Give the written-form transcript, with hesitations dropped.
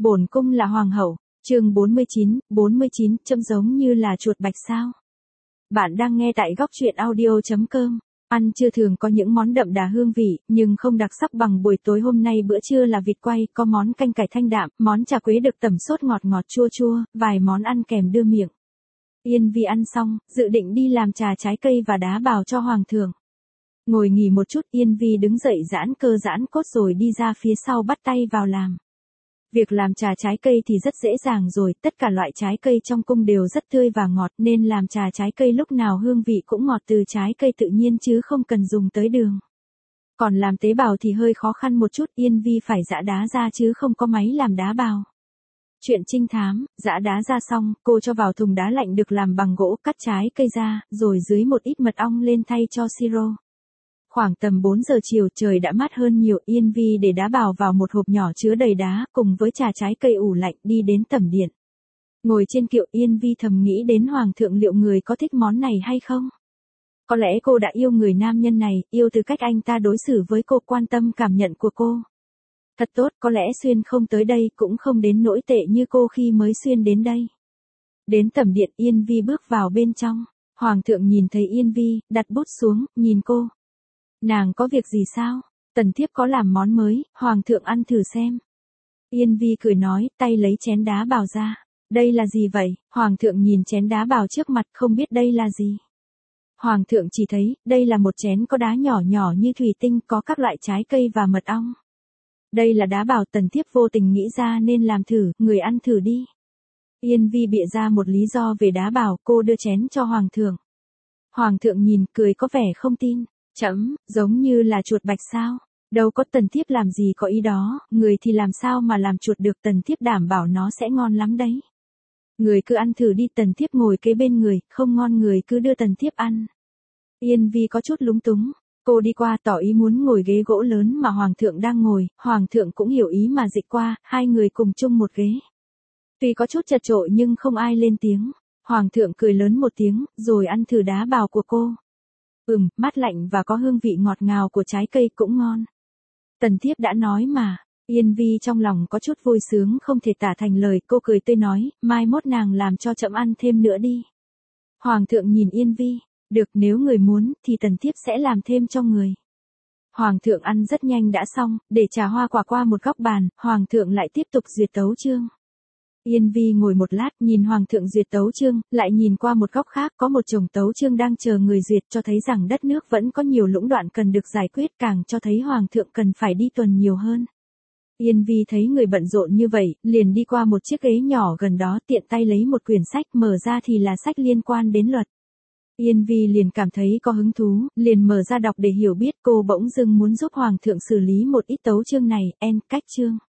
Bổn cung là hoàng hậu, chương 49, trông giống như là chuột bạch sao. Bạn đang nghe tại góc truyện audio.com. Ăn trưa thường có những món đậm đà hương vị, nhưng không đặc sắc bằng buổi tối hôm nay. Bữa trưa là vịt quay, có món canh cải thanh đạm, món trà quế được tẩm sốt ngọt ngọt chua chua, vài món ăn kèm đưa miệng. Yên Vi ăn xong, dự định đi làm trà trái cây và đá bào cho hoàng thượng. Ngồi nghỉ một chút, Yên Vi đứng dậy giãn cơ giãn cốt rồi đi ra phía sau bắt tay vào làm. Việc làm trà trái cây thì rất dễ dàng rồi, tất cả loại trái cây trong cung đều rất tươi và ngọt nên làm trà trái cây lúc nào hương vị cũng ngọt từ trái cây tự nhiên chứ không cần dùng tới đường. Còn làm tế bào thì hơi khó khăn một chút, Yên Vi phải giã đá ra chứ không có máy làm đá bào. Chuyện trinh thám, giã đá ra xong, cô cho vào thùng đá lạnh được làm bằng gỗ, cắt trái cây ra, rồi dưới một ít mật ong lên thay cho siro. Khoảng tầm 4 giờ chiều trời đã mát hơn nhiều, Yên Vi để đá bào vào một hộp nhỏ chứa đầy đá, cùng với trà trái cây ủ lạnh đi đến tẩm điện. Ngồi trên kiệu Yên Vi thầm nghĩ đến hoàng thượng liệu người có thích món này hay không? Có lẽ cô đã yêu người nam nhân này, yêu từ cách anh ta đối xử với cô, quan tâm cảm nhận của cô. Thật tốt, có lẽ Xuyên không tới đây cũng không đến nỗi tệ như cô khi mới Xuyên đến đây. Đến tẩm điện Yên Vi bước vào bên trong, hoàng thượng nhìn thấy Yên Vi, đặt bút xuống, nhìn cô. Nàng có việc gì sao? Tần thiếp có làm món mới, hoàng thượng ăn thử xem. Yên Vi cười nói, tay lấy chén đá bào ra. Đây là gì vậy? Hoàng thượng nhìn chén đá bào trước mặt không biết đây là gì. Hoàng thượng chỉ thấy, đây là một chén có đá nhỏ nhỏ như thủy tinh, có các loại trái cây và mật ong. Đây là đá bào tần thiếp vô tình nghĩ ra nên làm thử, người ăn thử đi. Yên Vi bịa ra một lý do về đá bào, cô đưa chén cho hoàng thượng. Hoàng thượng nhìn, cười có vẻ không tin. Giống như là chuột bạch sao? Đâu có, tần thiếp làm gì có ý đó, người thì làm sao mà làm chuột được, tần thiếp đảm bảo nó sẽ ngon lắm đấy. Người cứ ăn thử đi, tần thiếp ngồi kế bên người, không ngon người cứ đưa tần thiếp ăn. Yên Vi có chút lúng túng, cô đi qua tỏ ý muốn ngồi ghế gỗ lớn mà hoàng thượng đang ngồi, hoàng thượng cũng hiểu ý mà dịch qua, hai người cùng chung một ghế. Tuy có chút chật chội nhưng không ai lên tiếng, hoàng thượng cười lớn một tiếng, rồi ăn thử đá bào của cô. Mát lạnh và có hương vị ngọt ngào của trái cây cũng ngon. Tần thiếp đã nói mà. Yên Vi trong lòng có chút vui sướng không thể tả thành lời, cô cười tươi nói, mai mốt nàng làm cho trẫm ăn thêm nữa đi. Hoàng thượng nhìn Yên Vi, được, nếu người muốn thì tần thiếp sẽ làm thêm cho người. Hoàng thượng ăn rất nhanh đã xong, để trà hoa quả qua một góc bàn, hoàng thượng lại tiếp tục duyệt tấu chương. Yên Vi ngồi một lát nhìn hoàng thượng duyệt tấu chương, lại nhìn qua một góc khác có một chồng tấu chương đang chờ người duyệt, cho thấy rằng đất nước vẫn có nhiều lũng đoạn cần được giải quyết, càng cho thấy hoàng thượng cần phải đi tuần nhiều hơn. Yên Vi thấy người bận rộn như vậy, liền đi qua một chiếc ghế nhỏ gần đó, tiện tay lấy một quyển sách, mở ra thì là sách liên quan đến luật. Yên Vi liền cảm thấy có hứng thú, liền mở ra đọc để hiểu biết, cô bỗng dưng muốn giúp hoàng thượng xử lý một ít tấu chương này, cách chương.